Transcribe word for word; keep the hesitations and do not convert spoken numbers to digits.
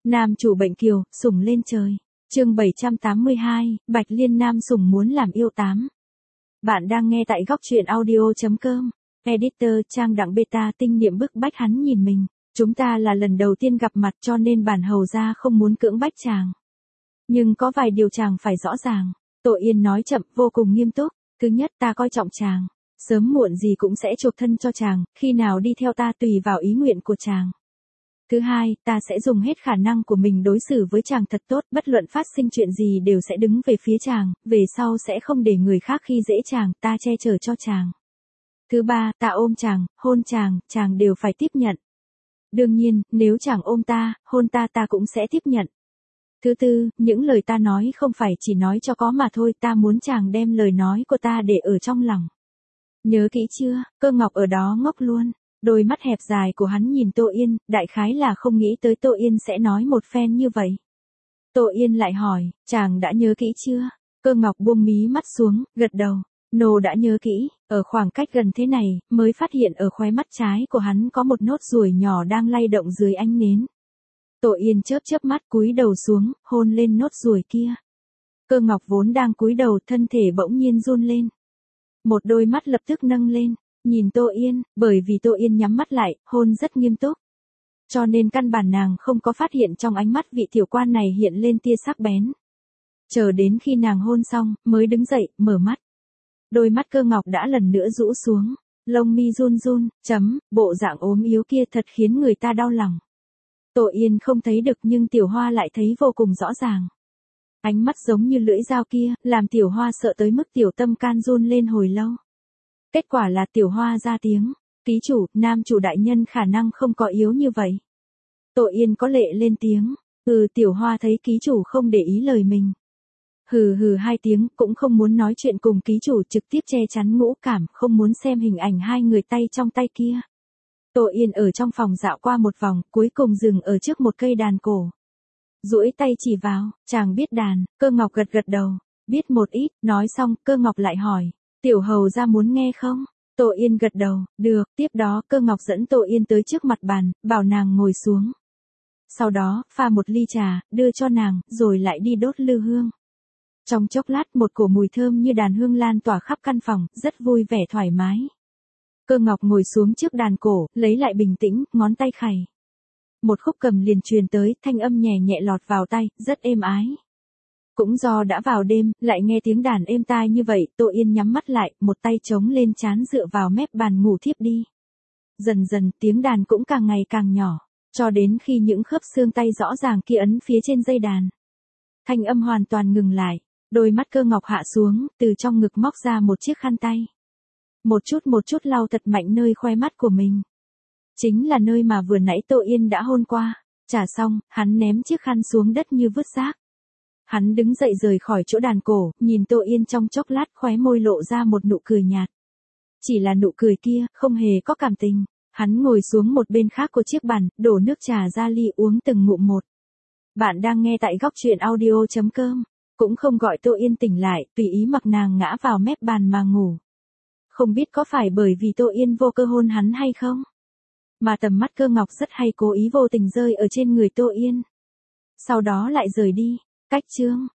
Nam chủ bệnh kiều, sủng lên trời. Chương bảy trăm tám mươi hai, Bạch Liên nam sủng muốn làm yêu tám. Bạn đang nghe tại góc truyện audio chấm com. Editor Trang Đặng Beta tinh niệm bức bách hắn nhìn mình. Chúng ta là lần đầu tiên gặp mặt cho nên bản hầu gia không muốn cưỡng bách chàng. Nhưng có vài điều chàng phải rõ ràng. Tội Yên nói chậm, vô cùng nghiêm túc. Thứ nhất, ta coi trọng chàng. Sớm muộn gì cũng sẽ chuộc thân cho chàng, khi nào đi theo ta tùy vào ý nguyện của chàng. Thứ hai, ta sẽ dùng hết khả năng của mình đối xử với chàng thật tốt, bất luận phát sinh chuyện gì đều sẽ đứng về phía chàng, về sau sẽ không để người khác khi dễ chàng, ta che chở cho chàng. Thứ ba, ta ôm chàng, hôn chàng, chàng đều phải tiếp nhận. Đương nhiên, nếu chàng ôm ta, hôn ta ta cũng sẽ tiếp nhận. Thứ tư, những lời ta nói không phải chỉ nói cho có mà thôi, ta muốn chàng đem lời nói của ta để ở trong lòng. Nhớ kỹ chưa? Cơ Ngọc ở đó ngốc luôn. Đôi mắt hẹp dài của hắn nhìn Tô Yên, đại khái là không nghĩ tới Tô Yên sẽ nói một phen như vậy. Tô Yên lại hỏi, chàng đã nhớ kỹ chưa? Cơ Ngọc buông mí mắt xuống, gật đầu. Nô đã nhớ kỹ, ở khoảng cách gần thế này, mới phát hiện ở khóe mắt trái của hắn có một nốt ruồi nhỏ đang lay động dưới ánh nến. Tô Yên chớp chớp mắt cúi đầu xuống, hôn lên nốt ruồi kia. Cơ Ngọc vốn đang cúi đầu, thân thể bỗng nhiên run lên. Một đôi mắt lập tức nâng lên, nhìn Tô Yên, bởi vì Tô Yên nhắm mắt lại, hôn rất nghiêm túc. Cho nên căn bản nàng không có phát hiện trong ánh mắt vị tiểu quan này hiện lên tia sắc bén. Chờ đến khi nàng hôn xong, mới đứng dậy, mở mắt. Đôi mắt Cơ Ngọc đã lần nữa rũ xuống, lông mi run run, chấm, bộ dạng ốm yếu kia thật khiến người ta đau lòng. Tô Yên không thấy được nhưng Tiểu Hoa lại thấy vô cùng rõ ràng. Ánh mắt giống như lưỡi dao kia, làm Tiểu Hoa sợ tới mức tiểu tâm can run lên hồi lâu. Kết quả là Tiểu Hoa ra tiếng, ký chủ, nam chủ đại nhân khả năng không có yếu như vậy. Tô Yên có lệ lên tiếng, ừ. Tiểu Hoa thấy ký chủ không để ý lời mình. Hừ hừ hai tiếng, cũng không muốn nói chuyện cùng ký chủ, trực tiếp che chắn ngũ cảm, không muốn xem hình ảnh hai người tay trong tay kia. Tô Yên ở trong phòng dạo qua một vòng, cuối cùng dừng ở trước một cây đàn cổ. Duỗi tay chỉ vào, chàng biết đàn, Cơ Ngọc gật gật đầu, biết một ít, nói xong, Cơ Ngọc lại hỏi, tiểu hầu ra muốn nghe không? Tô Yên gật đầu, được, tiếp đó Cơ Ngọc dẫn Tô Yên tới trước mặt bàn, bảo nàng ngồi xuống. Sau đó, pha một ly trà, đưa cho nàng, rồi lại đi đốt lư hương. Trong chốc lát một cổ mùi thơm như đàn hương lan tỏa khắp căn phòng, rất vui vẻ thoải mái. Cơ Ngọc ngồi xuống trước đàn cổ, lấy lại bình tĩnh, ngón tay khày. Một khúc cầm liền truyền tới, thanh âm nhẹ nhẹ lọt vào tay, rất êm ái. Cũng do đã vào đêm, lại nghe tiếng đàn êm tai như vậy, Tô Yên nhắm mắt lại, một tay chống lên trán dựa vào mép bàn ngủ thiếp đi. Dần dần, tiếng đàn cũng càng ngày càng nhỏ, cho đến khi những khớp xương tay rõ ràng kia ấn phía trên dây đàn. Thanh âm hoàn toàn ngừng lại, đôi mắt Cơ Ngọc hạ xuống, từ trong ngực móc ra một chiếc khăn tay. Một chút một chút lau thật mạnh nơi khoe mắt của mình. Chính là nơi mà vừa nãy Tô Yên đã hôn qua. Trả xong, hắn ném chiếc khăn xuống đất như vứt rác. Hắn đứng dậy rời khỏi chỗ đàn cổ, nhìn Tô Yên trong chốc lát, khóe môi lộ ra một nụ cười nhạt. Chỉ là nụ cười kia, không hề có cảm tình. Hắn ngồi xuống một bên khác của chiếc bàn, đổ nước trà ra ly uống từng ngụm một. Bạn đang nghe tại góc truyện audio chấm com. Cũng không gọi Tô Yên tỉnh lại, tùy ý mặc nàng ngã vào mép bàn mà ngủ. Không biết có phải bởi vì Tô Yên vô cơ hôn hắn hay không? Mà tầm mắt Cơ Ngọc rất hay cố ý vô tình rơi ở trên người Tô Yên. Sau đó lại rời đi. Cách chương.